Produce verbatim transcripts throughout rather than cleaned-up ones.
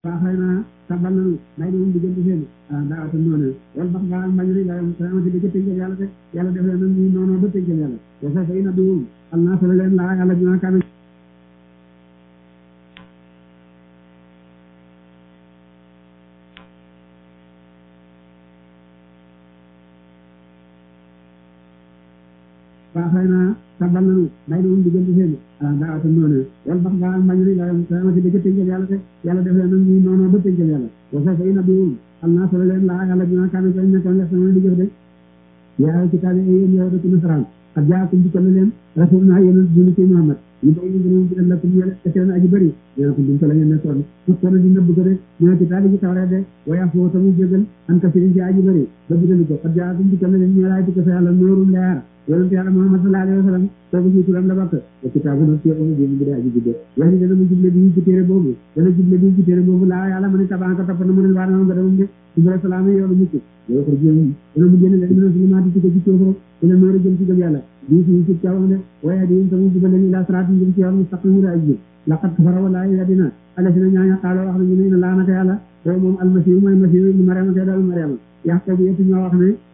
baaxee naa sabal nañu may na moom diggante seen daawata noonu wala bax baa mbañ ri la samati ba ca tënkal yàlla te yàlla def leen nag ñu noonu ba tënkal yàlla wasa fay na duum xam naa solo leen laa yàlla bi ma kaame baaxee naa sabal nañu may na moom diggante seen daawata noonu wala bax baa mbañ ri la samati ba ca tënkal yàlla te yàlla def leen nag ñu noonu ba tënkal yàlla wasa fay na duum xam naa solo leen laa yàlla bi ma kaame koy nekkoon def sama di jëf de yaa kitaab yi yéen yow rek nasaraan ak jaakum dikkal leen rasul naa yéen dina ci Muhammad ñu bay ñu gënoon bi la ko ñu seen aji bëri dina ko dum ko la ngeen nekkoon su ko di nëbb ko de ñu kitaab yi tawre de waya foo tamu jégal an ka ci aji bëri ba bëggal ko ak jaakum dikkal leen ñu laay ko sa yàlla noorul leer yonent yàlla Muhammad sallallahu alayhi wa sallam kooku ci turam la bakk wa kitaabu na ci ko di mu di aji jidde yani dana mu juble bi ci téere boobu dana juble bi ci téere boobu laa yàlla man tabaaka topp na mu ne war na nga dem de subhana salaam yoonu mucc yow ko jëm dana mu génn leen mëna sulumaati ci ko ci toofo dina noor jëm ci gëm yàlla di ci ci taw de waaye di tamu jubal leen ila siraat jëm ci yoonu mustaqim aji laqad kafara wala yadina alladina ñaña xaalo wax nañu ne la naka yàlla o moom almasihu mooy masihu ibn maryam te dal maryam yaqub yëpp ñoo wax ne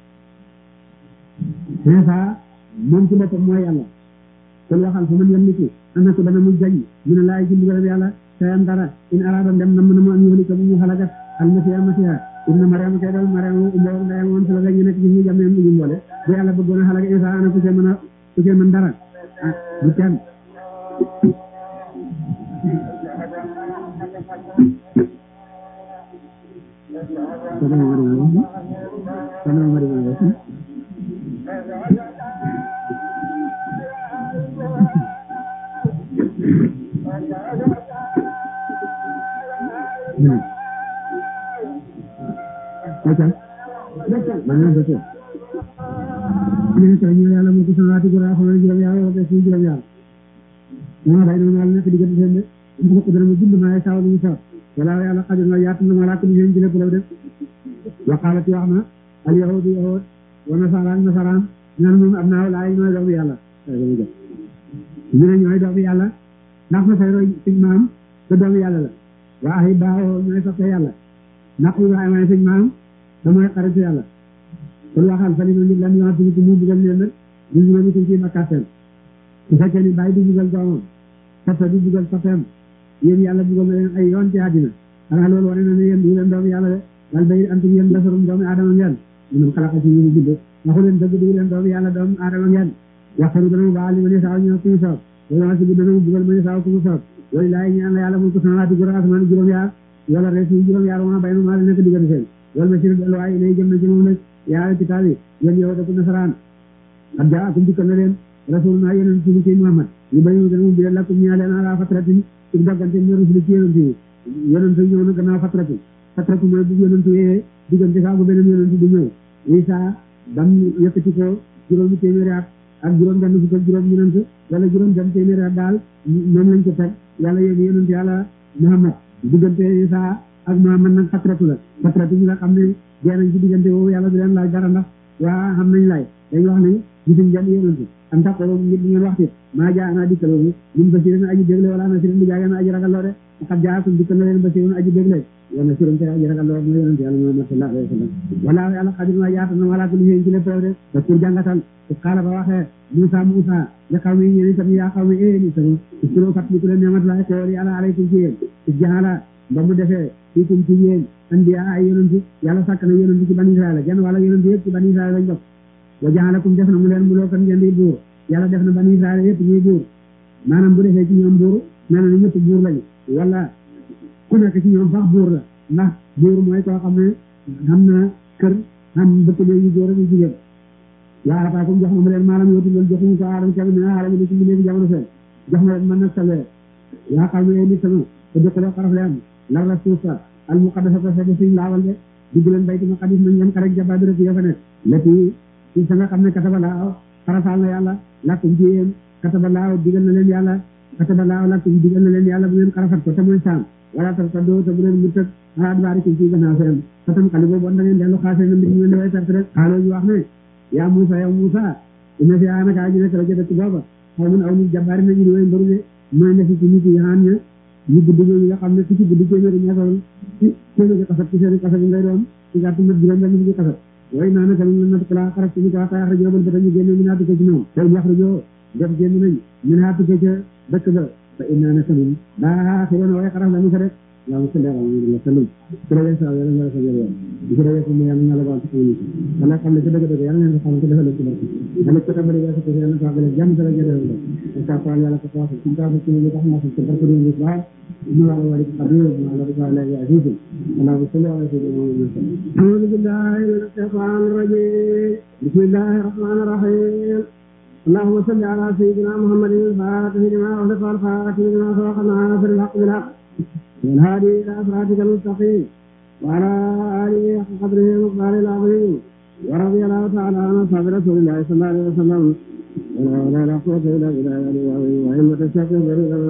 Isa moom ci boppam mooy yàlla kon waxal fa man yamliku ana ko dana mu jañ ñu ne laay ci ndigalam yàlla sayan dara in arada dem na mën a mu am yooli ko mu xalagat almasiha masiha ibn maryam kay dal maryam umbo ndayam woon sala ñu nekk ci ñu jàmmee mu ñu mboole bu yàlla bëggoon a xalaga Isa ana ku ci mën a ku ci mën dara ah du kenn ñu yàlla mu ko sanati ko rafa juróom yàlla wala ci juróom yàlla mo day do nal nekk digënté sen mu ko dara mu bind ma ay saw lu saw wala yàlla xajal na yaatu na malaaka ñu ñu jëlé ko def wa qalat yaxna al yahud yahud wa nasara nasara ñaan moom am naa laay ñooy dox yàlla ñu ne ñooy dox yàlla ndax ma fay roy ci maam te doom yàlla la wa ay baaw ñooy soppe yàlla ndax Ibrahima sëñ maam da mooy xaritu yàlla kon waxal fa li ma nit lan yoo xam ne mu dugal leen nag ñu ñu ñu ci makkaateel su fekkee ni bàyyi di dugal doomam soppe di dugal soppeem yéen yàlla dugal na leen ay yoon ci àddina xanaa loolu wane na ne yéen du leen doomu yàlla de wal bay antum yéen basarum doomu aadama ngeen ñu ne xalaqa ci ñu ngi bind waxu leen dëgg du leen doomu yàlla doomu aadama ngeen waxtaru dana mu baal li ma ne saaw ñoo ku mu soob wala si bi dana mu dugal ma ne saaw ku mu soob yooyu laay ñaan la yàlla mun ko sanawaati gura asmaan juróom yaar wala rees yi juróom yaar wama bay na maa la nekk diggante seen wala ma sir delluwaay lay jëm na ci moom nag yaa kitaab yi yéen yow dafa nasaraan ak jaakum dikkal na leen rasul naa yonent ci ci Muhammad ñu bayu dana mu bi lakum ñaa leen ala fatratin ci daggante ñu rusul ci yonent yi yonent ñëw na gannaaw fatratu fatratu mooy bu yonent yee diggante saa bu beneen yonent du ñëw Isa bam yëkkati ko juróomi téeméeri at ak juróom benn fukk ak juróom ñenent wala juróom benn téeméeri at daal moom lañ ko teg yàlla yéegi yonent yàlla Muhammad diggante Isa ak Muhammad nag fatratu la fatratu ñi nga xam ne dee nañ ci diggante boobu yàlla di leen laaj dara ndax waa xam nañ lay dañ wax ne gisuñ benn yonent am tax ko ngir ngeen wax ci maa jaa ana dikkal boobu ñun basirin aji dégle wala na sirin di jaagan aji ragal loo de xat jaakum dikkal na leen basirin aji dégle wala sirin te aji ragal loo mooy yonent yàlla Muhammad sallallahu alayhi wa sallam wala yàlla xadir na yaata na wala ko liggéey ci lépp de parce que jàngatal xaala ba waxee Musa Musa ya xaw mi ñeen itam yaa xaw mi ee ni sama istiro kat li ko leen nemat la xewal yàlla alaykum ci yéen is jaala ba mu defee fiikum ci yéen anbiya ay yonent yàlla sàkk na yonent ci bani Israël genn wala yonent yëpp ci bani Israël lañ bokk wa jaalakum def na mu leen muloo kan ngeen di buur yàlla def na bani Israël yëpp ñuy buur maanaam bu defee ci ñoom buur mel na ñëpp buur lañu wala ku nekk ci ñoom sax buur la ndax buur mooy koo xam ne xam na kër xam bëkk yu góor ak yu jigéen yaa ataakum jox na mu leen maalam yootu loolu joxuñu ko aadama kenn mi aadama li ci mbindeefi jamono seen jox na leen man nag salee yaa xam ne nit sama te dëkkaloo xaraf le am lar la suuf sa al muqaddasata sa suñ laawal de dugg leen bayti maqadis nañ leen xarek jaba dërëk yo fa nekk lépp ci sa nga xam ne kataba laaw xarafaal na yàlla lakkum ci yéen kataba laaw digal na leen yàlla kataba laaw lakkum digal na leen yàlla bu ngeen xarafat ko te mooy saam wala tar ta doo te bu leen mu tëg aad baarikum ci gannaaw seen fatam xali boobu da ngeen dellu xaasee na mbir ñu ngeen daway perte rek xaaloo ñu wax ne yaa Musa yow Musa ina fi anaka ji nekk la jëdëkk booba xaw mun aw nit jabbaari nañu di way mbaru de mooy nekk ci nit yi xaan ña ñu gudd ñooñu nga xam ne ku ci gudd téeméeri ñeesoon ci seen kasat ci seen kasat yi lay doon ci gàtt mat juróom benn fukki kasat way naa naka ñu nat kala xaraf ci ka tax rajo ba dañu génn ñu naatu ko ci ñoom tay wax rajo def génn nañ ñu naatu ko ca dëkk ba fa inna naka ñun daa xëroon way xaraf la ñu ko rek yaa ngi sallallahu alayhi wa sallam këré sa yalla nga sa yalla di ko rek mu yalla la ba ci ñu wala xam ne ci dëgg dëgg yalla nga xam ko defal ci barke dama ko tambali ga ko yalla ko gëna jàmm dara gëna la ta ko yalla ko ko ci ta ko ci tax na ci barke ñu ba ñu wala wala ci xadir ñu la ko la ya hidu Allahu sallallahu alayhi wa sallam a'udhu billahi minash shaitanir rajim bismillahir rahmanir rahim اللهم صل على سيدنا محمد الفاتح لما أغلق والخاتم لما سبق ناصر الحق بالحق والهادي إلى صراطك المستقيم وعلى آله حق قدره ومقداره العظيم ورضي الله تعالى عن أصحاب رسول الله صلى الله عليه وسلم ولا لا قوة إلا بالله وعلمة الشكر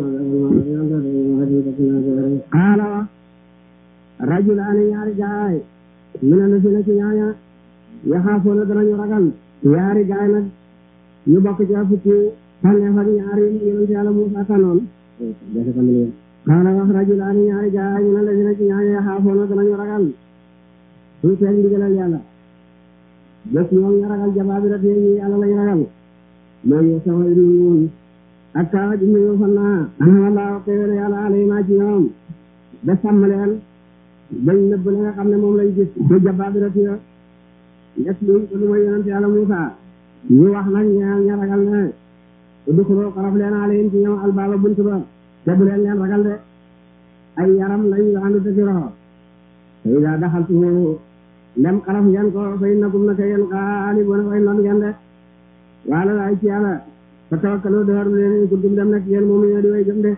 قال الرجل أن يرجع من الذين يخافون درن رجل يرجع ñu bokk ci fukki tànneef ak ñaari yonent Yàlla Muusaa tànnoon xaala wax rajulaani ñaari gaay ñu ne la dina ci ñaari xaafoona danañu ragal suñ seen ndigalal Yàlla bés ñoom ñu ragal jabaabira te ñi Yàlla lañu ragal mooy sama ibnu ak kaa ji ñu fan naa ana wallaahu xéewal Yàlla alayhimaa ci ñoom ba sàmm leen bañ nëbb la nga xam ne moom lañ gis te jabaabira te ñett lu lu mooy yonent Yàlla Muusaa ñu wax nag ñaar ña ragal ne udxuluu xaraf leen alayhim ci ñoom albaaba bunt ba te bu leen leen ragal de ay yaram lañ yu ànd te ci roxo fa idaa daxaltumuuhu ndem xaraf ngeen ko fa innakum naka yéen gaalibuuna way noon ngeen de waala laay ci Yàlla fa tawakkalu dëgëru leen in kuntum dem nekk yéen moom ñoo di way gëm de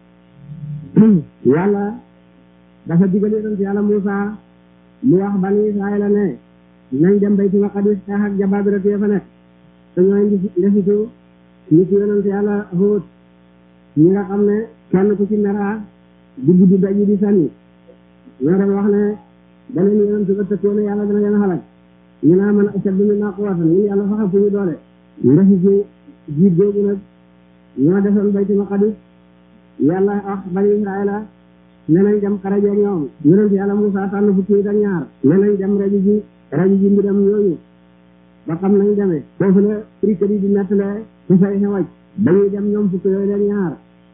Yàlla dafa digal yonent Yàlla Muusaa mu wax bani Israayila ne nañ dem Baytul Maqdis xeex ak jabaabira fa nekk te ñooy ndesitu ñi ci yonent Yàlla Huud ñi nga xam ne kenn ku ci meraa di guddi daji di sànni ñoo doon wax ne beneen yonent ba tëkkoon ne Yàlla dana leen xalak ñu naa man ashaddu minnaa quwwatan ñun Yàlla fa xam fu ñu doole ndesitu jiit googu nag ñoo defoon Baytul Maqdis Yàlla wax bani Israayila ne nañ dem xare ak ñoom yonent Yàlla Muusaa tànn fukki nit ak ñaar ne nañ dem reji ji reji ji mbiram ñooñu ba xam nañ demee foofu la prikadi di nettale ci say xewaj dañuy dem ñoom fukk yooyu leen ñaar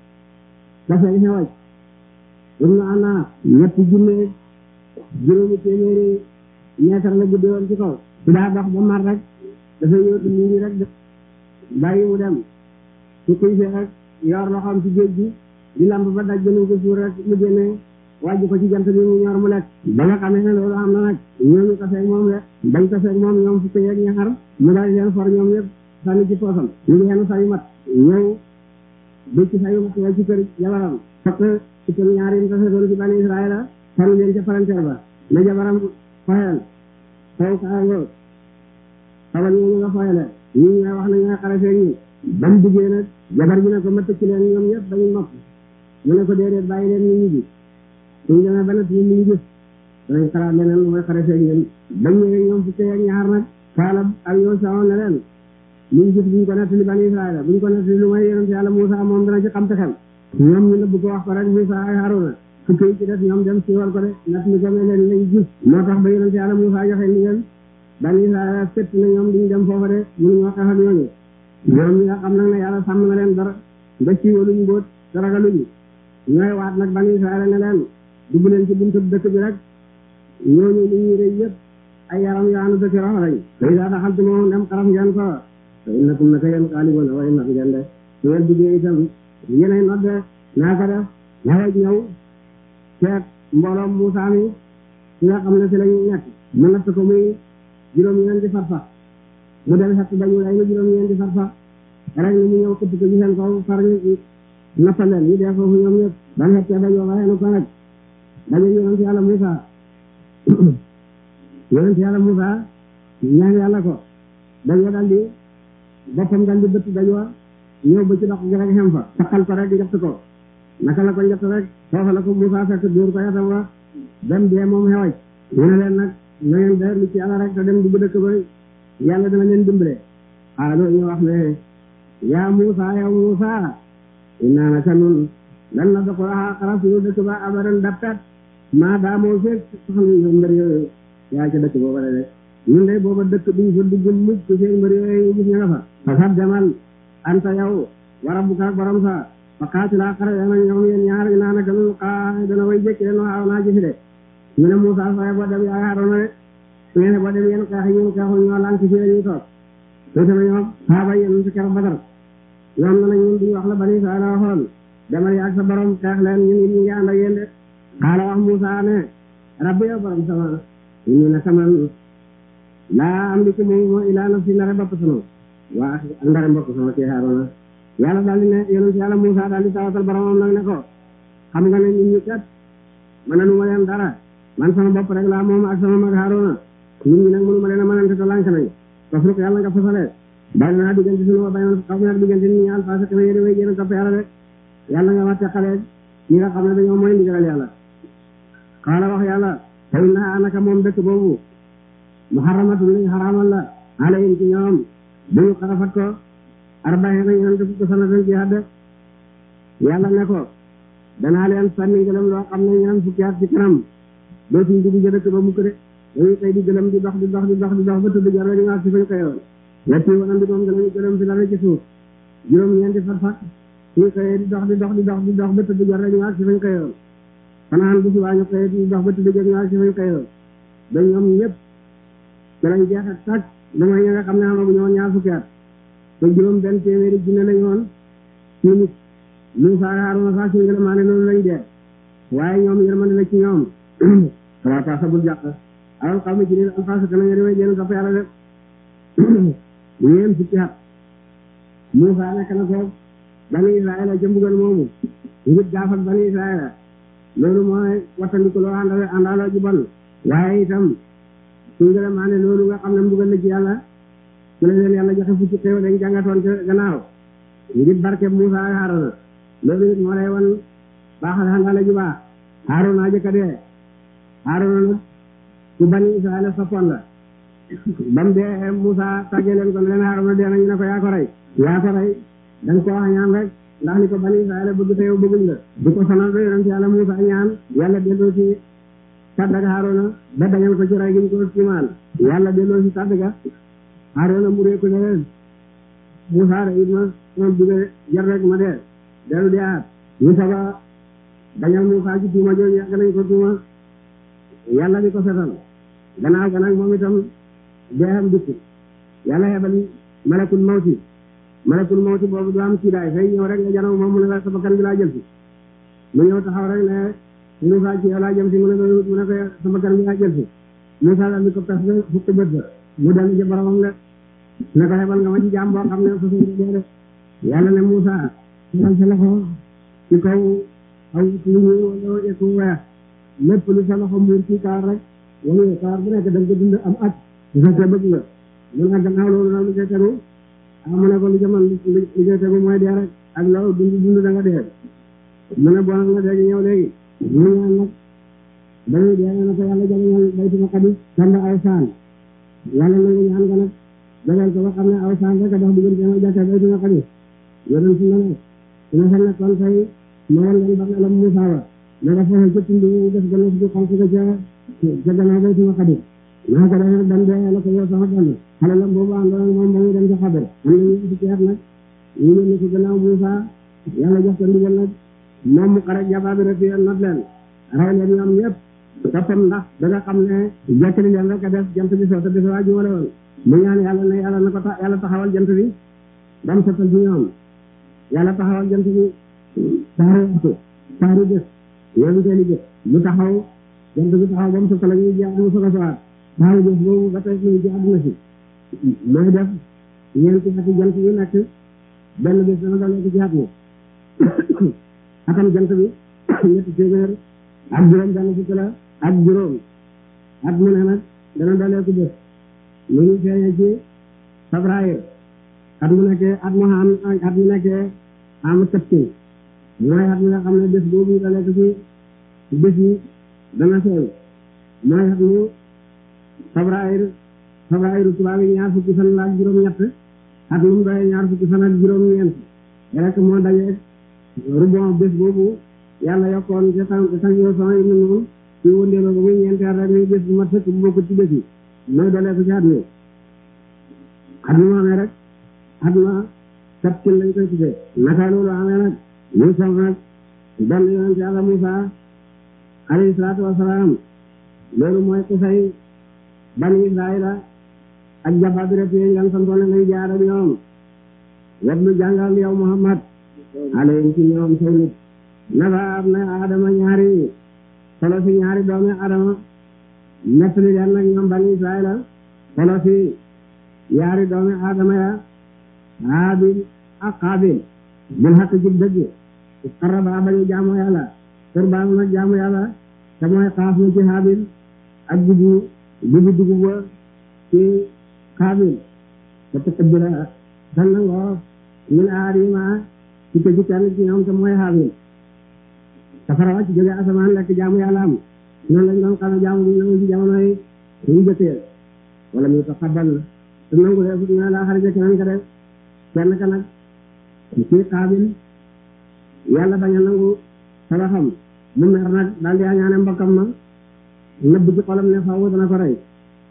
dafay xewaj ibnu Anaas ñetti junne juróomi téeméeri meetar la guddi woon ci kaw su daa dox ba mar rek dafay yóotu nii nii rek bàyyi mu dem su kuy fee rek yor loxoom ci géej gi di lamb ba daj gënu ko suur rek mu génne wàjj ko ci jant bi mu ñor mu lekk ba nga xamee ne loolu am na nag ñooñu taseeg moom de bañ taseeg moom ñoom fukk yeeg ñaar mu daal leen for ñoom yëpp sànni ci poosam ñu ngi xenu sayu mat ñëw ba ci sayu mat nga ci kër jabaram fekk ci kër ñaari yi tase doon ci bani Israëla sànni leen ca palanteer ba na jabaram foyal faw kaango xawal ñooñu nga foyale ñi ñooy wax na ñooy xare feeg ñi ba mu duggee nag jabar ji ne ko ma tëcc leen ñoom ñëpp dañu nopp mu ne ko déedéet bàyyi leen ñu ñibbi suñ demee ba nag ñu ñu gis danañ xalaat leneen lu mooy xare feeg ñun bañ ñëwee ñoom fukki ak ñaar nag Kaalab ak yow sawoon ne leen luñ gis buñ ko nettali bani Israëla buñ ko nettali lu mooy yonent Yàlla Muusaa moom dana ci xam te xel ñoom ñu nëbb ko wax ko rek Muusaa ak Haaruna fukki yi ci def ñoom dem siiwal ko de nett li ko ne leen lañ gis moo tax ba yonent Yàlla Muusaa joxe ndigal bani Israëla sett na ñoom duñ dem foofa de mënuñoo xeex ak ñooñu ñoom ñi nga xam nag ne Yàlla sàmm na leen dara ba siiwaluñ mbóot te ragaluñ ñooy waat nag bani Israëla ne leen dugg leen ci buntu dëkk bi rek ñooñu li ñuy rëy yëpp ay yaram yoo ànd dëkk rox lañ day daa daxaltu moom dem xaraf ngeen ko te innakum naka yéen xaaliboona way nag ngeen de su ngeen duggee itam yéenay nodde naa ko def ñawaj ñëw seet mbooloom Muusaa mi ci nga xam ne si lañ nekk mu natt ko muy juróom ñeen di farfa mu dem xett dañu lay mu juróom ñeen di farfa rek ni mu ñëw këpp ko ci seen kaw far ñu nappal leen ñu dee foofu ñoom ñëpp ban xettee dañoo waxee nu ko nag dañu yonent Yàlla Muusaa yonent Yàlla Muusaa ñaan Yàlla ko dañoo dal di boppam dal di bëtt dañoo ñëw ba ci dox gi rek xem fa taxal ko rek njett ko naka la ko njett rek foofa la ko Muusaa fekk dóor ko yatam wa dem dee moom xewaj ñu ne leen nag na ngeen dee lu ci Yàlla rek te dem dugg dëkk ba Yàlla dana leen dimbale xaala doo ñu wax ne yaa Muusaa yow Muusaa innaa naka nun lan na doxo a xaraf suñu dëkk ba abadan dappet maa daa moo fekk soxla ñoom mbër yooyu yaa ca dëkk booba de ñun de booba dëkk duñ fa dugg mukk seen mbër yooyu gis ña nga fa fasab demal anta yow wara bu kaak borom sa fa xaatilaa xare yana ñoom yéen ñaar ñu naan ak lu xaa dana way jëkki leen waaw naa jëfi de ñu ne Moussa Faye boo dem yaa Haaruna de su ngeen ne boo dem yéen xeex ñun xeexul ñoo lànk ci ñuy toog te sama ñoom saaba yéen ci keroog Badar ñoom na ñun duñu wax la bani Israayil la waxoon demal yaag sa borom xeex leen ñun ñu ngi ànd ak yéen de xaala wax Moussa ne rabbi yow borom sama ñu ne sama laa am li ci moom moo ilaa nafsi ndare bopp sama waa ndare mbokk sama ci Haaruna yàlla daal di ne yonent yàlla Moussa daal di tawatal boromam nag ne ko xam nga ne nit ñi kat mën nañu ma leen dara man sama bopp rek laa moom ak sama mag Haaruna nit ñi nag mënu ma leen a mënante te lànk nañ tafruq yàlla nga fasalee bàyyi naa diggante sunu wa bàyyi xaw ma nag diggante nit ñi al parce que na yéen way génn topp yàlla rek yàlla nga wax teqalee ñi nga xam ne dañoo mooy ndigalal yàlla xaala wax yàlla fa innahaa anaka moom dëkk boobu muharramatun lañ xaraamal la alayhim ci ñoom duñu xarafat ko arba'iina ñeent fukki sanatan ci hadde yàlla ne ko danaa leen sànni gëlëm loo xam ne ñeent fukki at ci kanam dootuñ dugg ca dëkk ba mukk de dañuy koy di gëlëm di dox di dox di dox di dox ba tëdd jar ñu nga ci fañ koy yoon wetti wanam bi moom gëlëm gëlëm fi dara ci suuf juróom ñeenti fat fat ñu koy di dox di dox di dox di dox ba tëdd jar ñu nga ci fañ koy yoon fanaan bu subaa ñu koy di dox ba tëdd jar ñu nga ci fañ koy yoon ba ñoom ñëpp ci lañ jeex ak tàkk damay ña nga xam ne amagu ñoon ñaar fukki at te juróom benn téeméeri junne lañu woon ci nit Moussa Haaruna sax ci ngëlëmaane loolu lañ dee waaye ñoom yërmande la ci ñoom xalaat sa bul jàq alal xaw mi ci nit alfasa kana ñari way génn topp yàlla def ñeen fukki at Moussa nekk na ko bani Israël ca mbugal moomu ngir gaafal bani Israël loolu mooy wattandiku loo àndale àndaaloo ji bon waaye itam su ngëlëmaane loolu nga xam ne mbugal la ci yàlla su la leen yàlla joxe fukki xew dañ jàngatoon ca gannaaw ngir barke Moussa ak Haaruna loolu it moo lay wan baaxal àndaale ju baax Haaruna jëkka dee Haaruna nag ku bani Israël soppoon la ba mu dee Moussa tàggee leen ko ne leen Haaruna dee na ñu ne ko yaa ko rey yaa ko rey da nga ko wax ñaan rek ndax ni ko bani Israël bëgg te yow bëgguñ la di ko sonal ba yonent yàlla Moussa ñaan yàlla delloo ci tàdd ak Haaruna ba dañal ko ci rey gi ñu ko tiimaal yàlla delloo ci tàdd ga Haaruna mu réeku ne leen Moussa de it ma moom duge jar rek ma dee dellu di aat ñu soga dañal Moussa ci tuuma jooju yàgg nañ ko tuuma yàlla di ko setal gannaaw ga nag moom itam deexam dikk yàlla yebal malakul mawti malakul mawti boobu du am kiidaay fay ñëw rek nga janow moom mu ne la sa bakkan bi laa jël si mu ñëw taxaw rek ne Moussa ci yow laa jëm si mu ne ko mu ne ko sa bakkan bi laa jël si Moussa daal di ko tas ba fukki bët ba mu dellu ci boromam de ne ko xebal nga ma ci jaam boo xam ne fa suñu dee de yàlla ne Moussa dal sa loxo ci kaw aw lu ñuul wala ku weex lépp lu sa loxo muur ci kaar rek wala kaar bu nekk da nga ko dund am at su fekkee bëgg nga mun nga gannaaw loolu nag lu cay tegu ah mu ne ko lu jaman lu cay tegu mooy dee rek ak loolu dund dund da nga dee mu ne boo nag nga dee ñëw léegi ñu ñaan nag dañuy dee na ko yàlla jagañal Baytul Maqdis sand aw saan yàlla nangu ñaan nga nag jagal ko ba xam ne aw saan rek a dox diggante ak jàkka Baytul Maqdis yonent na ne su ma xam ne kon tey ma wan leen ba melam Moussa ba na nga fexe ca tund def gannaaw si xonk ko ca ca gannaaw Baytul Maqdis naa ko defee dan dee la ko yow sama benn xale la boobu àndoon ak moom ba muy dem ca xabar am na ñu fukki at nag ñu ne ko gannaaw Moussa yàlla jox ko ndigal nag moom mu xare jabaabi rek yéen not leen rey leen ñoom ñëpp toppam ndax da nga xam ne jottali leen rek a def jant bi soo te bis waa jumale woon mu ñaan yàlla ne yàlla na ko ta yàlla taxawal jant bi dam sottal ci ñoom yàlla taxawal jant bi saari waxtu saari bés yoonu teeli bés mu taxaw jant bi taxaw ba mu sottal ak ñuy jeex mu soog a sowaat saari bés boobu ba tey ñu ci àdduna si mooy def ñeenti ati jant bi nekk benn bés dana dalee ko ci at mi atam jant bi ñetti téeméer ak juróom benn fukk la ak juróom at mu ne nag dana dalee ko bés mu ngi feeñee ci Fabrayir at mu nekkee at mu xam at mu nekkee am septin mooy at mi nga xam ne bés boobu dalee ko ci bés yi dana feeñ mooy at mu Fabrayir Fabrayir tubaab yi ñaar fukki fan la ak juróom ñett at mu doyee ñaar fukki fan ak juróom ñeent rek moo dajee rubon bés boobu yàlla yokkoon ca tan tan yoo son yi noonu ci wëndeeloo ba muy ñeenti at rek muy gis bu mat sëkk bu bokk ci bés yi mooy dolee ko ci at mi at mi amee rek at ma septil lañ koy tuddee naka loolu amee nag muy sax nag benn yonent Yàlla Musaa alayhi salaatu wasalaam loolu mooy xisay bani Israayila ak jabaabira yi nga santoon ngay jaar ak ñoom watlu jàngal yow Muhammad alayhim ci ñoom say nit naka am na Adama ñaari solo si ñaari doomi Adama nettali leen nag ñoom bani Israayila solo si ñaari doomi Adama ya Haabil ak Qaabil bil haqq ci dëgg qarraba bañu jaamu Yàlla qurbaan nag jaamu Yàlla te mooy xaas na ci Haabil ak gubu gubu dugub ba ci Qaabil te taqabbala dal na ngoo min aadima ci ko ci kenn ci ñoom te mooy Haabil safara wàcc jóge asamaan lekk jaamu Yàlla am noonu lañ doon xam jaamu bi nangu ci jamono yi ñu jëkkee wala muy taqabbal te nangu def ñu la xarija keneen ka def kenn ka nag ci Qaabil Yàlla bañ a nangu saraxam mu mer nag daal di añaane mbokkam ma nëbb ci xolam ne faaw dana ko rey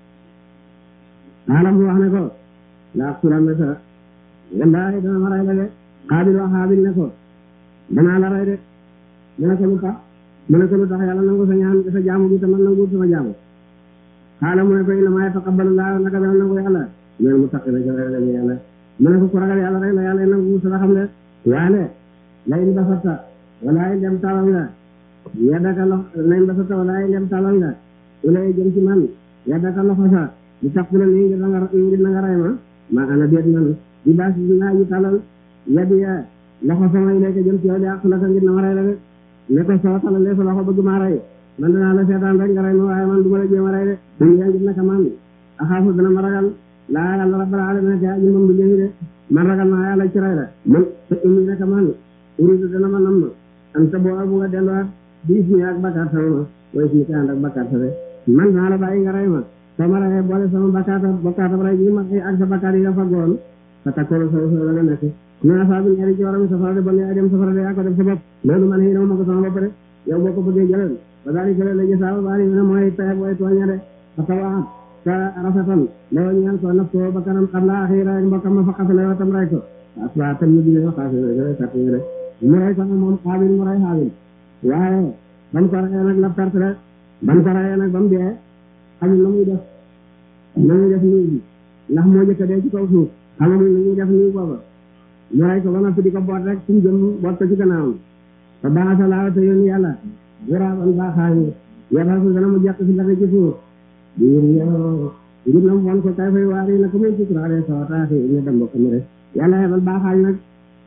xaalam mu wax ne ko laa suran ne sa wallahi dana ma rey la de Qaabil wax Haabil ne ko danaa la rey de mu ne ko lu tax mu ne ko lu tax Yàlla nangu sa ñaan sa jaamu bi te man nangu sama jaamu xaalam mu ne ko innamaa yataqabbalu llaahu naka dana nangu Yàlla minal muttaqiina Yàlla mu ne ko ku ragal Yàlla rek la Yàlla nangu sa xam de waale layin basata walaay dem talal nga yaddaka lox layin basata walaay dem talal nga ulay jëm ci man yaddaka loxo sa di tax la nii ngir na nga ngir na nga ray ma ma ana déet man di baas naa ñu talal yaddi ya loxo sama yi lekk jëm ci yow di àq la ka ngir na ma ray la de ne ko soo talalee sa loxo bëgg maa ray man danaa la seetaan rek nga ray ma waaye man du ma la jéem a ray de duñ yaa ngir naka man axaafu dana ma ragal laa yàlla rabbal alamin ka aji moom du léegi de man ragal naa Yàlla ci ray la man te umi naka man uridu dana ma nam am ta boo bu nga delluwaat di ismi ak bakkaar sama ma way ismi ka ànd ak bakkaar sa de man naa la bàyyi nga ray ma soo ma rayee boole sama bakkaata bakkaata ray ji ma ay ak sa bakkaar yi nga faggoon sa takkoon sa sa la nga nekk naa saa bi ñaari ci waram safara de bon yaa dem safara de yaa ko def sa bopp loolu man xëy na ma ko sama bopp de yow boo ko bëggee jëlal ba daal di jëlal la jësaaw baari ne mooy pexe booy tooña de fa tawaat ka rafetal lawa ñaan ko naf ko ba kanam xam laa xëy rek mbokkam ma faqatale wa tam ray ko aswa tam ñu dine xaasi rek kat rek mu ray ko moom Qaabil mu ray Haabil waaye bam ko rayee nag la perte rek bam ko rayee nag bam dee xamul na muy def na muy def nii bi ndax moo jëkk dee ci kaw suuf xamul na ñuy def nii booba mu ray ko ba noppi di ko boot rek fu mu jëm boot ko ci gannaawam fa baasa laa te yónni Yàlla guraaban baaxaañi yebal ko dana mu jekk si dara ci suuf biir yow ngir na mu won ko kay fay waar yi na ko muy suturaale soo taati ñu dem bokk mi rek Yàlla yebal baaxaañ nag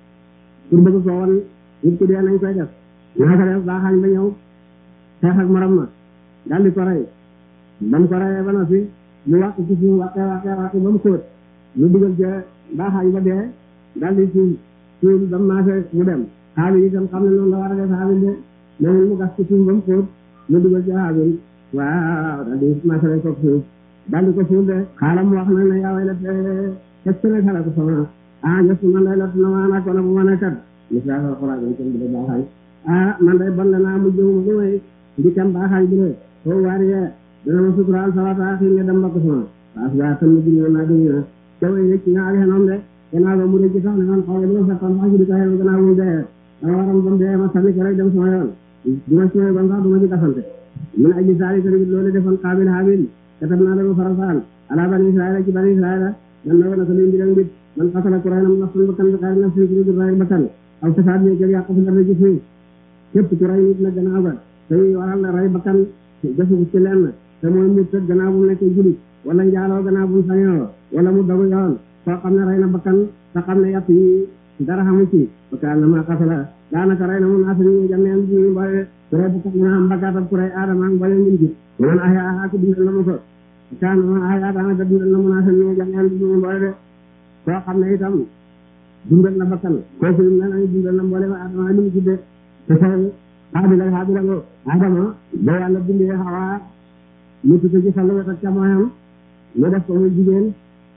pour bëgg ko won nit ki dee nañ koy def naa ko def baaxaañ ba ñëw xeex ak morom ma daal di ko rey ba mu ko reyee ba noppi mu wàq ci suuf wàqee wàqee wàqee ba mu xóot mu dugal ca baaxaañ ba dee daal di suuf suuf ba mu maase mu dem Haabil itam xam ne noonu la war a def Haabil de léegi mu gas ci suuf ba mu xóot mu dugal ca Haabil waaw daal di maase rek ko suuf daal di ko suuf de xaalam wax na ne yaa way la te est-ce que xala ko sama ah jëf man lay lot na maanaam kon bu ma nekkat misaal alxuraan yi kon bu dee baaxaay ah man day bon la naa mujj mu mooy di kam baaxaay bi ne foo waariyee dana ma suturaal salaata xiir nga dem mbokk sama parce que tam mu dina naa dina na caway rek nga ak xenoom de gannaaw ba mu rëcc sax ne man xaw ma fekkoon sax di ko xew gannaaw mu dee dama waram ba mu dee ma sànni ko rek dem sama yoon du ma sumee ban sax du ma ci kasante mun aji saari tamit loolu defoon Qaabil Haabil katab naa dama farasaan ala bani Israayila ci bani Israayila man na wana ko li mbiram mbit man xasala ku ray na nafsun bakkan bi xaari nafsin ku du ray bakkan aw safaat ne jël yàq fi dara ci suuf képp ku ray nit na gannaaw ba tey waral la ray bakkan defu ci lenn te mooy mu tëdd gannaaw bu nekkee julit wala njaaloo gannaaw bu sañoo wala mu dogu yoon koo xam ne ray na bakkan te xam ne yàpp yi dara xamu ci bakkan na ma xasala daanaka ray na mu naasa ñu jameen ñu boole ku ray bakkan na am bakkaatam ku ray aadama ak boole ngin gis man aya aa ko dundal na mu ko bakkan ma aya daanaka dundal na mu naasa ñu jameen ñu boole de koo xam ne itam dundal na bakkan kooku ne nañu dundal na mboole aadama li mu tuddee te sax Haabil ak Haabil ak Adama ba Yàlla bindee Hawa mu tudd ci sàll wet ak càmmoñam mu def ko muy jigéen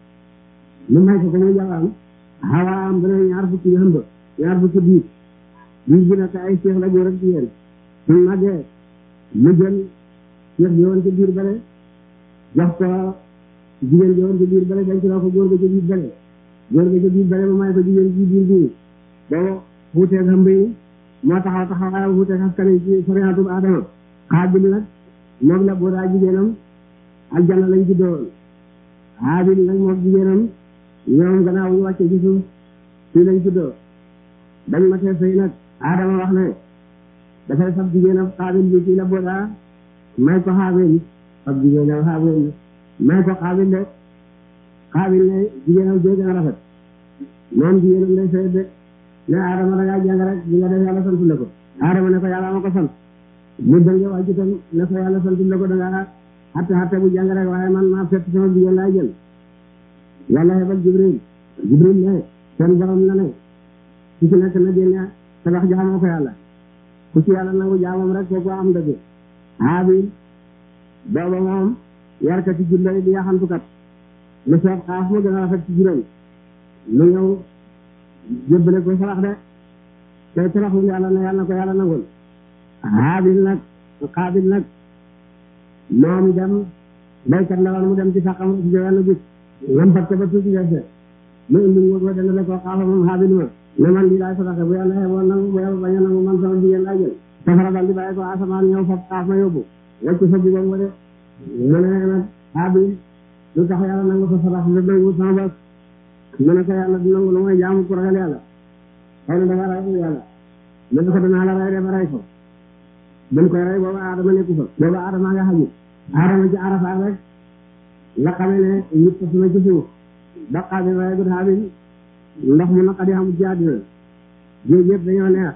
mu may ko ko muy jabaram Hawa am dana ñaar fukki ëmb ñaar fukki biir biir bi nag ay seex la góor ak jigéen suñ màggee mu jël yëf yoon ci biir bële jox ko jigéen yoon ci biir bële denc loo ko góor ga ci biir bële góor ga ci biir bële mu may ko jigéen ci biir bii boobu wuuteeg xam bi moo taxaw taxawaayam wuuteeg askan yi ci sariatu Adama Xaabil nag moom la boo daa jigéenam aljanna lañ juddoo Haabil nag moom jigéenam ñoom gannaaw ñu wàcce ci suuf fii lañ juddoo dañ ma tee sëy nag Adama wax ne dafay fab jigéenam Xaabil bi fii la boo daa may ko Haabil fab jigéenam Haabil may ko Xaabil de Xaabil ne jigéenam jee gën a rafet moom jigéenam lay sëy de ne Adama da ngaa jàng rek li nga def yàlla santu la ko Adama ne ko yàlla ma ko sant mu dënge wàcc itam ne ko yàlla santu la ko da ngaa xatte xatte bu jàng rek waaye man maa fekk sama jigéen laay jël yàlla hebal Jibril Jibril ne seen borom la ne ku ci nekk na génne tabax jaamoo ko yàlla ku ci yàlla nangu jaamam rek kooku am dëgg Haabil booba moom yarkat ci jullay di yaxantukat lu seet xaaf ma gën a rafet ci juróom lu ñëw jébbale ko sarax de tey saraxul yàlla ne yàlla na ko yàlla nangul Haabil nag Xaabil nag moom dem baykat la woon mu dem ci sàqam ci wenn bis lampat ko ba tuuti gerte mu indi mu ko dana la ko xaafa moom Haabil ma ne man lii laay saraxe bu yàlla xeeboon nangu bu yàlla bañ a nangu man sama jigéen laa jël safara dal di bàyyi ko asamaan ñëw fab xaaf ma yóbbu wacc sa bugam wa de mu ne nag Haabil lu tax yàlla nangu sa sarax la nangu sama bos mu ne ko yàlla du nangu lu mooy jaamu ku ragal yàlla xëy na dafa ray yàlla mu ne ko danaa la ray dafa ray ko buñ koy rey booba Adama nekku fa booba Adama nga xaju Adama ci Arafaat rek la xamee ne nit ko suna ci suuf ba Xaabil rey gut Haabil ndox mu naqadi amut ci àddina géej yëpp dañoo neex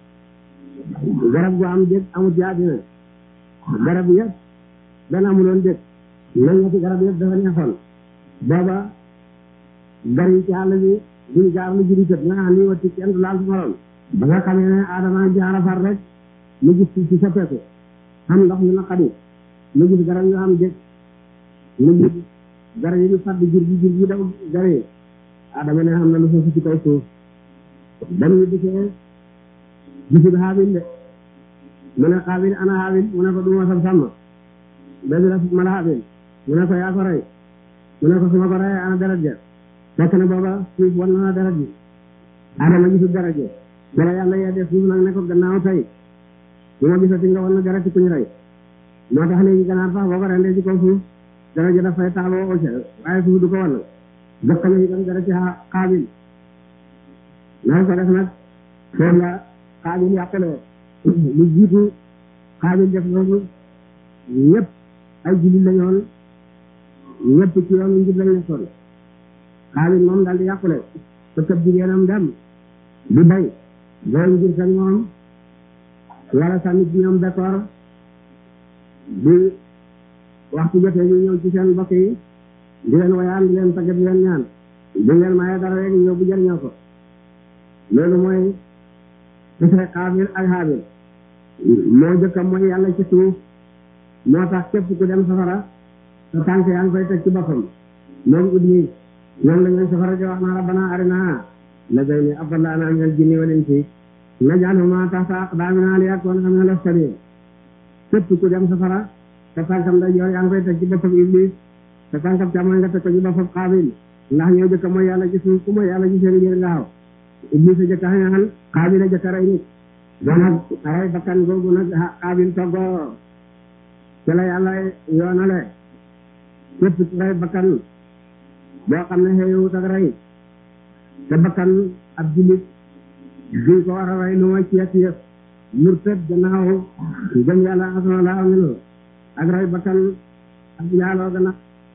garab gu am dëkk amut ci àddina garab yëpp benn amuloon dëkk meññeeti garab yëpp dafa neexoon booba gar yi ci àll bi duñ jaar lu juri kët nga xam ni watti kenn du laal su morom ba nga xamee ne Adama ci Arafaat rek mu gis ci soppeeku xam ndox mu naqadi mu gis garab yu am dëkk mu gis garab yi ñu fàdd jur gi jur gi daw garee Adama ne xam na lu soosu ci kaw suuf ba mu dikkee gisul Haabil de mu ne Xaabil ana Haabil mu ne ko du ma sab sàmm ba bi la ma la Haabil mu ne ko yaa ko rey mu ne ko su ma ko reyee ana deret ja fekk na booba suuf wan na deret ji Adama gisul deret ji wala yàlla yedde suuf nag ne ko gannaaw tey bu ma gisati nga wan na deret ci ku ñu rey moo tax léegi ganaar sax boo ko rendee ci kaw suuf deret ji dafay taaloo oce waaye suuf du ko wan jox ko itam deret ci Xaabil naa ko def nag foofu la Xaabil yàquloo lu jiitu Xaabil def loolu ñëpp ay jullit la ñoon ñëpp ci yoonu njub lañ nekkoon Xaabil moom daal di yàqule te këb jigéenam dem di bay booy ngir sañ moom wala sànni ci ñoom bekkoor di waxtu jotee ñu ñëw ci seen mbokk yi di leen wayaan di leen taggat di leen ñaan di leen maye dara rek ñëw bu jëriñoo ko loolu mooy dafay Xaabil ak Haabil moo jëkkam mooy yàlla ci suuf moo tax képp ku dem safara sa tànk yaa ngi koy teg ci boppam moom Iblis ñoom la ñuy safara di wax naa rabbana arinaa lazayni adallanaa minal jinni wal insi naj'alhumaa tahta aqdaaminaa liyakuunaa minal asfaliin képp ku dem safara sa tànkam day joor yaa ngi koy teg ci boppam Iblis sa tànkam càmmoñ nga teg ko ci boppam Xaabil ndax ñoo jëkk mooy yàlla ci suuf ku mooy yàlla ci seen ngir nga xaw Iblis a jëkk a ñaan Xaabil a jëkk a rey nit doon nag rey bakkan googu nag Xaabil toggoo ci la yàlla yoonale képp ku rey bakkan boo xam ne xëyewut ak rey te bakkan ab jullit duñ ko war a rey lu mooy ci yet yëpp murtad gannaaw gëm yàlla asama laa aminu ak rey bakkan ak njaaloo gannaaw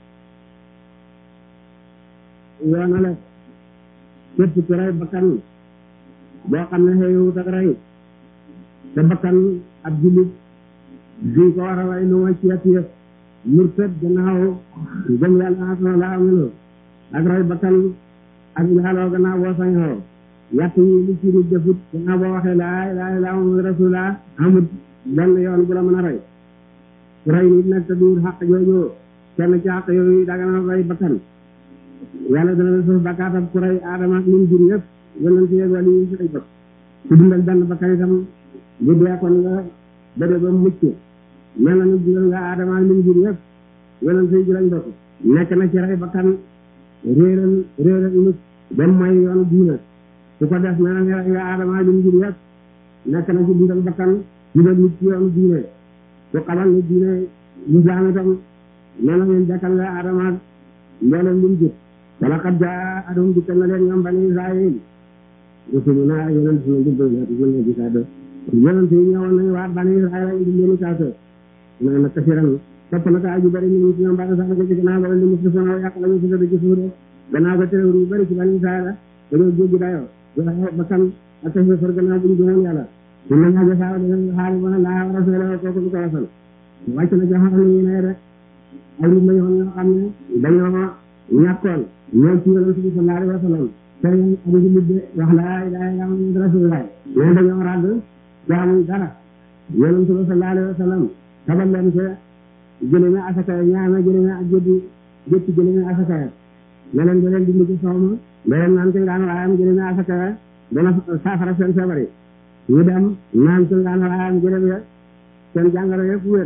yoonale képp ku rey bakkan boo xam ne xëyewut ak rey te bakkan ab jullit duñ ko war a rey lu mooy ci yet yëpp murtad gannaaw gëm yàlla asama laa aminu ak rey bakkan ak njaaloo gannaaw boo sañoo yàtt yi li ci nit defut gannaaw boo waxee laa ilaaha illallaah muhammadu rasuulullaah amut benn yoon bu la mën a rey rey nit nag te duur xaq jooju kenn ci xaq yooyu daga na rey bakkan yàlla dana la suuf bakkaatam ku rey aadama ak lim jur yëpp yonent yeeg wali yi ci ay bët ku dundal benn bakkan itam bu dee kon nga bëde ba mucc mel na ni jural nga Adama ak lim jur yëpp yonent yi julañ bokk nekk na ci rey bakkan réeral réeral nit dem mooy yoonu diina su ko def mel na ni rey nga Adama ak lim jur yëpp nekk na ci dundal bakkan jubal nit ci yoonu diine su xamal ni diine lislaam itam mel na ni dekkal nga Adama ak mboolem lim jur wala xat jaa adum dikkal na leen ñoom bani Israël rusuluna yonent suñu jubal na di jël di saado yonent yi ñëwoon nañu waat bani Israël indi leen kaase na na kasiran topp na ko aju bari ñu ci ñoom ba sax ko ci gannaaw ba li mu ci sonal yàq lañu ci dëgg ci suuf de gannaaw ba teewul yu bari ci bani Israël dañoo jéggi dayoo ba kan ak tax for gannaaw bu ñu gëmoon yàlla ñu na ñaaje saa dañu xaar ba la rasul ko ko ko wasal wàcc na joxal ñu ne rek ay nit la ñoo xam ne dañoo ñàkkoon ñoo ci yonent bi sallallahu alayhi wa sallam tey abu ji lidde wax laa ilaaha illallaah rasulullah ñoo dañoo ràdd jaamu dara yonent bi sallallahu alayhi wa sallam tabal leen ko jëleme asaka ñaama jëleme ak jëddi jëtti jëleme asaka ne leen da leen dindi ci sooma da leen naan ci ngaan waayam jëleme asaka dana saafara seen feebar yi ñu dem naan ci ngaan waayam jëleme seen jàngoro yëpp wér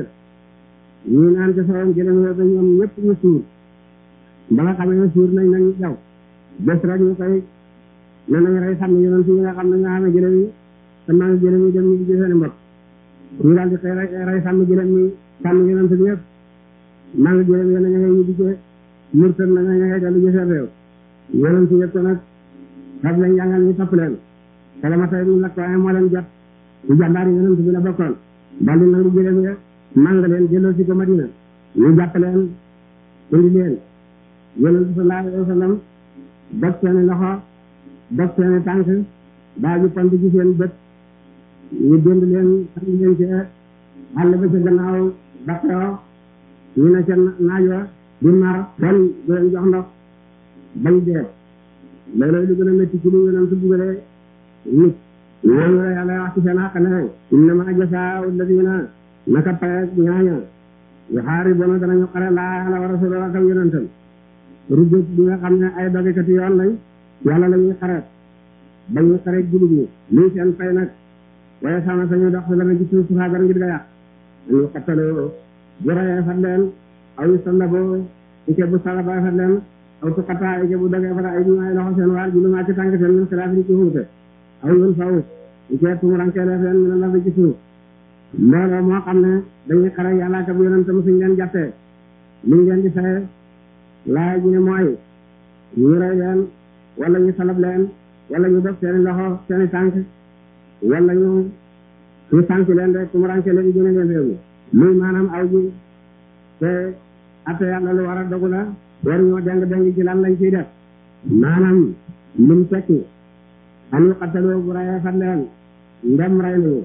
ñu naan ci soom jëleme ba ñoom ñëpp ñu suur ba nga xamee ne suur nañ nañ jaw bés rek ñu koy ne nañ rey sàmm yonent yi nga xam ne nga xam ne jëlem yi te maa ngi jëlem yi dem ñu di seen mbokk ñu daal di xëy rek rey sàmm jëlem yi sàmm yonent bi yëpp maa ngi jëlem yi nañu ñu di ci murtan na nga dellu ci seen réew yonent yëpp ko nag xab lañ jàngal ñu topp leen kalama tay mu lakk waaye moo leen jot ñu jàmbaar yonent bi la bokkoon daal di nangu jëlem yi màng leen jëloo si ko Madina ñu jàpp leen indi leen yonent sallallahu alayhi wa sallam dog seeni loxo dog seeni tànk daa ji pont ci seen bët ñu dënd leen sànni leen ci àll ba ca gannaaw Bakro ñu ne ca naaj wa di mar kenn du leen jox ndox bañ dee loolu lu gën a métti ci lu yonent buggalee nit ñooñu la yàlla wax ci seen xaq ne innamaa jazaa'u alladina naka pay ñaaña yuhaaribuuna danañu xare Laaha wa rasuulahu ak yonentam rujjat bi nga xam ne ay dogekati yoon lañ yàlla la ñuy xareet ba ñuy xareet jullit ñi lii seen fay nag waaye sama sañu dox la na ci suuf saagar ngir ga yàq ñu xattaloo bu rayee fat leen aw yu sallaboo ike bu salaba fat leen aw su xataa ike bu dogee fata ay ñu ay loxo seen waar julumaa ci tànk seen min xilaafin ci xuute aw yoon faw ike tumurankeleef leen mi ne la ci suuf loolu moo xam ne dañuy xare yàlla ak yonentam suñ leen jàppee liñ leen di faye laay ji ne mooy ñu rey leen wala ñu salab leen wala ñu dog seeni loxo seeni tànk wala ñu ñu tànk leen rek tumuranke leen génne leen réew mi muy maanaam aw ji te atte yàlla lu war a dogu la war ñoo deng deng ci lan lañ ciy def maanaam lim tekki an yu xattaloo bu rayee fat leen ndem rey nañu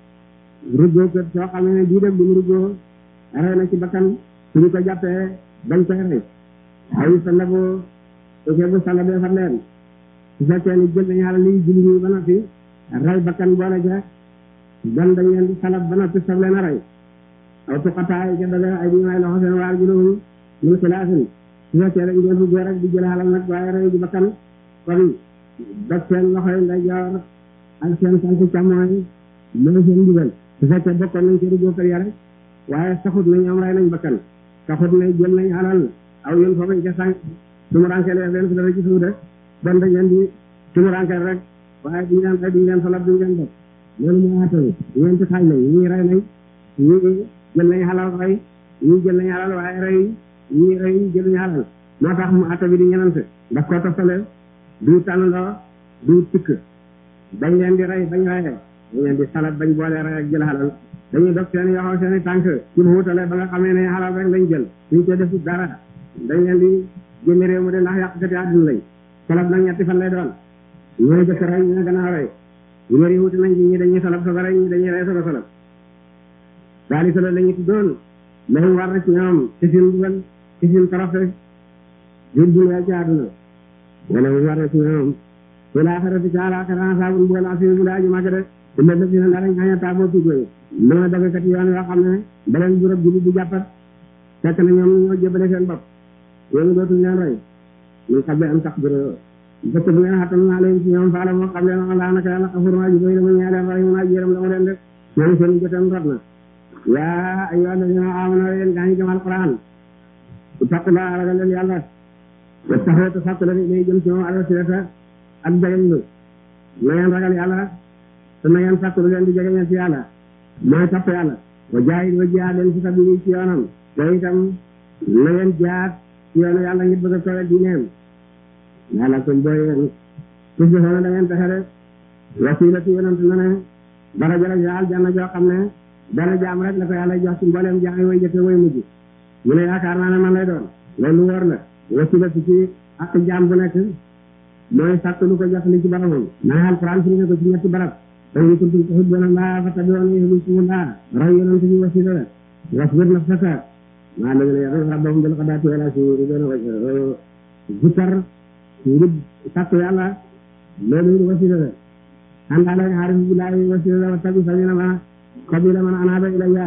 ruggoo kët soo xamee ne bii def lu mu ruggoo rey na ci bakkan suñu ko jàppee dañ koy rey ay sallaboo eke bu sallabee fat leen su fekkee ni jël nañu xalal liy julli ñi ba noppi rey bakkan boole ja dan dañ leen di salab ba noppi soog leen a rey aw tuqataay ca doge ay ñu ay loxo seen waar juróom mun xilaafin su fekkee dañ ngeen ruggoo rek di jël xalal nag waaye rey ji bakkan kon dog seen loxo yi ndeyjoor ak seen tànk càmmooñ mooy seen ndigal su fekkee bokkoon nañ ci ruggoo kër ya rek waaye saxut na ñoom rey nañ bakkan saxut na jël nañ xalal aw yoon foofu ca sànq tumuranke leen leen su dafa ci suuf de bon dañ leen di tumuranke rek waaye duñu leen rey duñu leen salab duñu leen def loolu moo àtte ñeenti xaaj lañ ñii rey nañ ñii jël nañ xalal rey ñii jël nañ xalal waaye rey ñii rey jël nañ xalal moo tax mu àtte bi di ñenante daf ko toftale du tànnloo du tikk dañ leen di rey bañ reyee dañ leen di salab bañ boolee rey ak jël xalal dañuy dog seen yoxo seen i tànk ci wuutale ba nga xamee ne xalal rek lañ jël suñ ko def dara dañ leen di génne réew mu de ndax yàqkati àdduna lañ salab nag ñetti fan lay doon ñooy jëkk rey ñu ne gannaaw rey ñu wéri wuti nañ ci ñi dañuy salab soga rey ñi dañuy rey soga salab daali solo la ñu tuddoon lahum war na ci ñoom ci seen dugal ci seen torofe di dunya ci àdduna wala mu war na ci ñoom wala axirati ci àlaxira saabun bugal asimi bu laaji màgg de illa la dina dara ñaaña taaboo tuugoy mën a dagkat yoon yoo xam ne baleen bu rëb juli bu jàppat fekk na ñoom ñoo jébale seen bopp yooyu dootuñ leen rey mun xam le am tax biro dëkk bu ngeen xattan naa leen ci ñoom faala moo xam leen wax laa naka yàlla xafur maa ji bay dama ñaa leen rey mu naa jéeram la mu leen def ñoom seen joteen rot na yaa ayyuhal lazina aamanu yéen gaa ngi gëm alquran ittaqullaaha ragal leen yàlla wattaxoo te sàkku leen ilay jëm ci moom alwasilata ak jegeñlu na ngeen ragal yàlla te na ngeen sàkku leen di jegeñal ci yàlla mooy topp yàlla wa jaahid wa jihaad leen fi sabiili ci yoonam te itam na ngeen jihaad ci yoonu yàlla ngir bëgg a towel diineem yàlla kon booy yéen tus defoona da ngeen taxe de wasilatu yonent na ne daraja la jaal janna joo xam ne benn jaam rek la ko yàlla jox ci mbooleem jaam yi way jëkke way mujj mu ne yaakaar naa ne man lay doon loolu wóor la wasilatu ci ak jaam bu nekk mooy sàkk lu ko jox li ci boromam naa alquran fi ne ko ci ñetti barab in kuntum tuhibbuuna llaaha fattabi'uunii yuhbibkumu llaah roy yonent bi wasila la wasbir nafsaka ma'a llaziina yad'uuna rabbahum bil ghadaati wal ashiyyi yuriiduuna wajhahu zikkar ngir sàkk yàlla loolu wasila la àndaale aarif billaahi wasila la wattabi' sabiila man sabiila man anaaba ilayya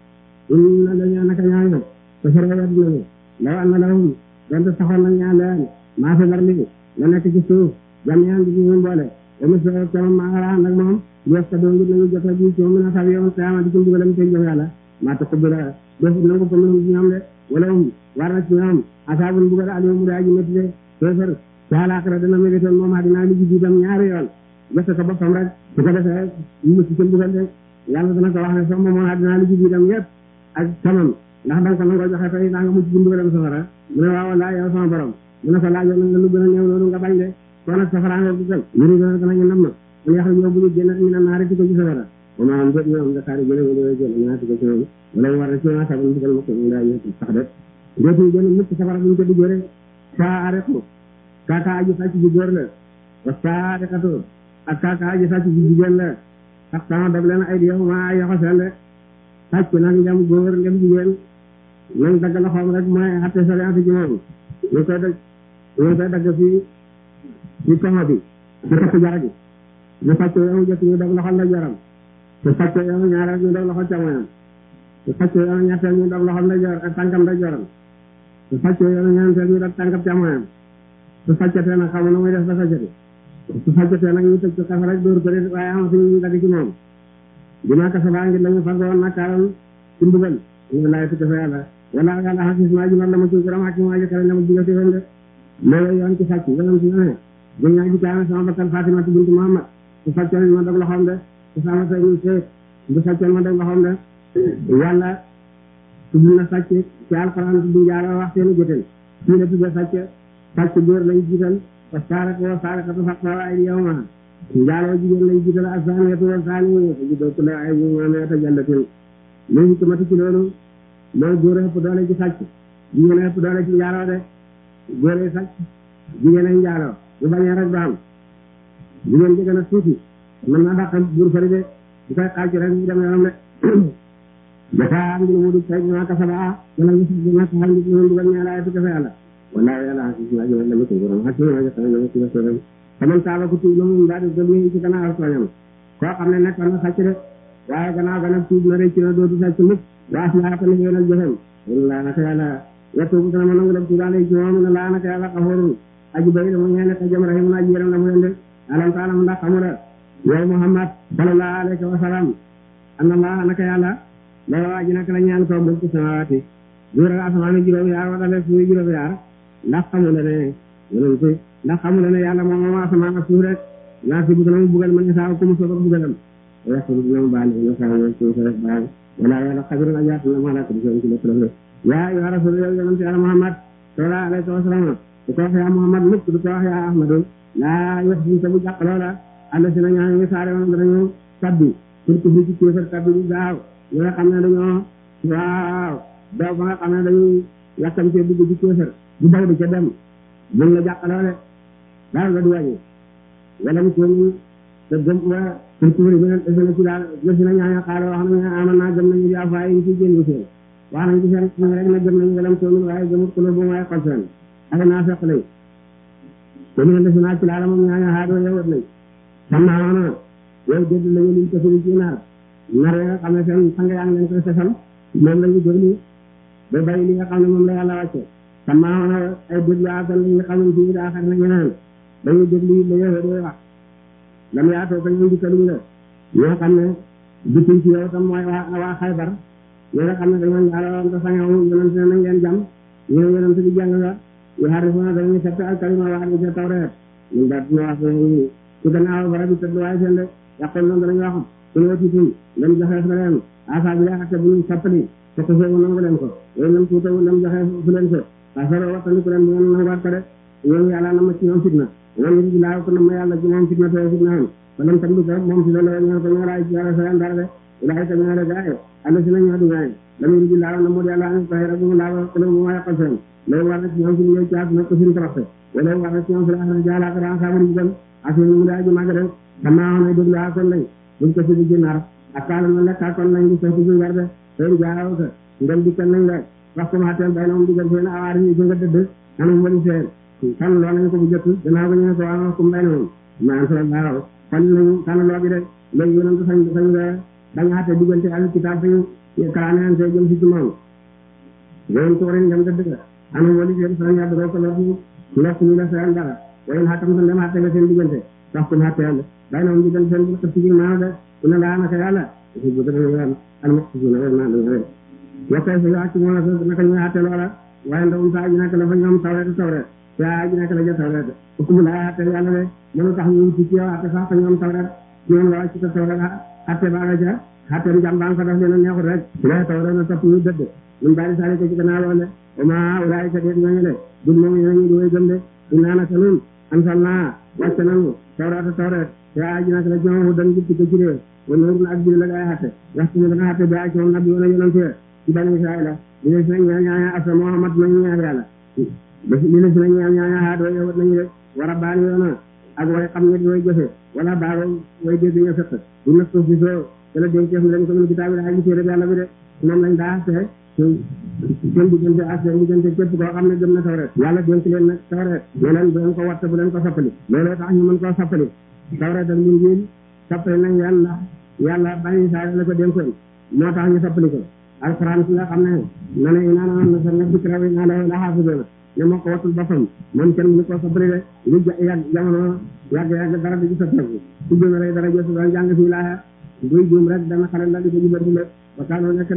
inna llaziina naka ñaaño kafaru weddi law anna lahum donte saxoon na ñaan leen maa fi lardi la nekk ci suuf jamii'an bi ñu boole emi so kama maara nag moom yes ka doo ngir nañu jote bi ci moom na sabi yoon qiyaama di ko mbugalam tey jëf yàlla maa tax ko bila defut nangu ko mënum ci ñoom de wala um war na ci ñoom asaabul mbugal alimu mu daa ji métti de kéefër ci àllaaxira dana mébétoon moom àddina li ji jiitam ñaari yoon jote ko boppam rek su ko defee ñu mucc ci mbugal de yàlla dana ko wax ne soo moomoon àddina li ji jiitam yëpp ak tamam ndax danga ko nangoo joxe tey daa nga mucc ci mbugalam safara mu ne waaw wallaahi yow sama borom mu ne ko laajoon nga lu gën a néew loolu nga bañ de kon nag safara nga dugal yuri dana danañu nam na kon yaxru ñoo bu ñu génn mi na naari ti ko ci safara wa ma am jot ñoom dakaari gëne wala jël ñaati ko ci ñoom wala war na ci ñaata bu ñu ko mu daa yëpp sax de dootu gën mucc safara bu ñu ko duggee rek saariqu kaka aji sàcc ji góor la wa saariqatu ak kaka aji sàcc ji jigéen la sax sama dog leen ay yow ma ay yoxo seen de sàcc nag ngam góor ngam jigéen nañ dagg loxoom rek mooy xatte soriante ci moom ñu koy dagg ñu koy dagg fii ci toxo bi di takk jara gi ñu sàccee yow jëkk ñu dog loxo ndeyjooram su sàccee yow ñaareel ñu dog loxo càmmoñam su sàccee yow ñetteel ñu dog loxo ndeyjoor ak tànkam ndeyjooram su sàccee yow ñeenteel ñu dog tànkam càmmoñam su sàccatee nag xamu na muy def ba sàccati su sàccatee nag ñu tëj ko kafa rek dóor ko de waaye amatuñu dagg ci moom dinaa kasa baa ngir lañu fargoon nakkaaram ci mbugal ñu laay tukka fa yàlla wala yàlla xasis maa ji mar la ma ci gërëm ak maa ji kare la ma jigati woon de loolu yoon ci sàcc yoon ci ne gën ñaa ji kaame sama bakkan Fatima ci bintu Muhammad su sàccoon ma dog loxoom de su sama sa ñu seet bu sàccoon ma dog loxoom de yàlla tudd na sàcc ci alquran tudd njaalo wax seeni jëtel fii la tudde sàcc sàcc góor lañ jiital wa saariqu wa saariqatu faqta'u aydiyahuma njaaloo jigéen lañ jiital as-saaniyatu wa saani fajlidu kulla waahidin minhumaa mi'ata jaldatin léegi ci mati ci loolu mooy góor a ëpp doole ci sàcc jigéen a ëpp doole ci njaaloo de góor a sàcc jigéen a njaaloo bu bañee rek du am jigéen ji gën a tuuti mën naa dàq góor fari de bu koy xaaj rek ñu dem yoonam de dafa am ngir mu dugg tey dinaa ko sabaa wala ñu si ñàkk xam nit ñoom dugal ñaa laay tukka fa yàlla wallaahi yàlla xasis maa jëmal dama koy borom xasis maa jëmal dama koy borom xaman taaba ko tuub na mu daal di gëm yi ci gannaaw tooñam koo xam ne nekkoon na sàcc de waaye gannaaw gën a tuub na rëcc na dootu sàcc mukk waas laa ko ne yoonal jëfam laa naka yàlla yettu dana ma nangu dem tuubaa lay ci moom ne laa naka yàlla xafoorul aji bay la mu ñeene ka jëm rahim na aji yaram la mu leen de alam taalam ndax xamula yow Muhammad sallallahu alayhi wa sallam anna laa naka yàlla la waaji naka la ñaan ko mulku samawaati juróom asamaani juróom yaar wa dale suuf juróom yaar ndax xamula ne yonent bi ndax xamula ne yàlla moom moom asamaan ak suuf rek laa si bu dana mu bugal ma ñu saaw ko mu soob ak bugalam yaxru dina mu baal ñu saaw ñu suuf rek baal wala yàlla xabir na jaat na ma la ko di ci lépp la yaa yaa rasul yow yonent yàlla Muhammad sallallahu alayhi wa sallam du ko wax yaa Muhammad mukk du ko wax yaa Ahmadu laa yox bi sa bu jàq loola àll si na ñaan ñu saare woon danañu kaddu surtout fii ci kéefar kaddu bu gaaw ñi nga xam ne dañoo waaw daw ba nga xam ne dañuy yàkkamtee dugg ci kéefar bu daw di ca dem buñ la jàq loole daal nga du wàññi wala mu koon te gëm wa surtout li beneen esena ci daal gësi na ñaan xaalo wax nañu aman naa gëm nañu bi afaay yi ci génn seen wax nañ ci seen rek na gëm nañu walam toonul waaye gëmut ko bu mooy xol seen ak naa fekk lay te ñu def naa ci laala moom ñaaña xaadoo yowat lay xam naa woona yow dégg lañu liñ tëfali ci naar nar ya nga xam ne seen sang yaa ngi leen koy sesal moom lañu déglu ba bàyyi li nga xam ne moom la yàlla wàcce xam naa woona ay déglu asan li nga xam ne fii daa xar na ñeneen dañuy déglu la yow dee wax lam yaatoo ko ñu dikkaluñ la ñoo xam ne dikkuñ ci yow tam mooy waa waa Xaybar ñi nga xam ne dañoo njaaloon te sañoo yonent ne nañ leen jàmm ñu ne yonent bi jàng nga yu harrifuuna dañuy soppi al kalima wax bi ca tawreet ñun daal dina wax ci gannaaw bara bi tëdd waaye seen de yàqoon noonu danañ wax su ñu watitum lam joxeef na leen asa bi yaa xatte bu ñu soppali te ko foofu nangu leen ko yooyu lam tuutawu lam joxeef fu leen ko asaro wattandiku leen bu ngeen nanguwaat ko de ñoom yàlla na ma ci ñoom fitna wala di laaw ko na ma yàlla ci moom fitna te fitna am falam tam bi ko moom si loolu ñoo ko ñoo laay ci yàlla sa dara de ilaay ta ñoo gaaye alla si na ñoo du gaaye lam di laaw na mo di yàlla an ko rek mu laaw ko mu ma yàqal seen loolu war na ci ñoom ci ñëw ci àdduna ko suñu toroxte wala war na ci ñoom fi la jaala ko ran xabar bu ak ñu daa ji mag rek dama xamay dégg laa kon lañ buñ ko ci ginnaar ak kaala na lekk kon lañ di sotti ci garde tay jaaw ko ngam di kan lañ la wax ko ma tel bay na mu digal seen awaar yi nga dëdd anam wali seen kan loo nañ ko bu jëtt danaa ko ñu ko wax ko mbay na moom naan sa baaw kan lañ kan loo bi de léegi yonent sañ sañ nga dañ xaate diggante al kitaab fi karaaneen te jëm ci ci moom yoon ko ren ngam dëdd la anam wali seen sañ ya do ko la lekk ñu la seen dara way na tam dem xaate nga seen diggante wax ko ma tel bay na mu digal seen bu ko ci ma da ina la naka yàlla ci bu dara yàlla al maqsuduna wa na la yokkay fi ak mo naka ñu xaate loola waaye ndawum saa ji nekk la fa ñoom tawreet tawreet yaa ji nekk la ja tawreet hukum laa atte yàlla de mënu tax ñu ci ci yow atte sax fa ñoom tawreet ñoom la ci tawreet atte baa nga ja atte njàmbaan ko def leen neexut rek la tawreet na topp ñu dëdd ñun bari saali ko ci gannaaw loole oma ulaay ka deet ñooñu le dul moom ñooñu di way gëm de inaa naka nun ansal naa wàcce nanu tawreet tawreet yaa ji nekk la ci moom dañ jubti ko ci réew wala nur na ak jiri la gaay atte waxtu mu dana atte bi ci moom nabi yoona yonante ci bani Israila li la si nañ ñaan ñaan asa Muhammad nañu ñaan yàlla li la si nañ ñaan ñaan haa doo yowat nañu de war a baani yoona ak way xam ñet way jëfe wala baago way dégg ñu fekk bu nas ko fi soo te la dénkeef leen ko min kitaabi la ci téere yàlla bi de moom lañ daa aste seen diggante ak seen diggante képp koo xam ne gëm na tawreet yàlla dénk leen nag tawreet ne leen bu leen ko watte bu leen ko soppali loolu tax ñu mën koo soppali tawreet ak ñun yéen soppali nañ leen ndax yàlla bani Israila la ko dénkoon moo tax ñu soppali ko alquran si nga xam ne na ne inaa na na sa na dikra wi naa la la xaafisona ne moo ko wattul boppam moom kenn mënu koo soppali de lu yàgg jamono yàgg yàgg dara di ci soppeeku su jëme rek dara jësu doon jàng fii laaya buy juum rek dana xale la di ko jubanti le ba kaanoo nekk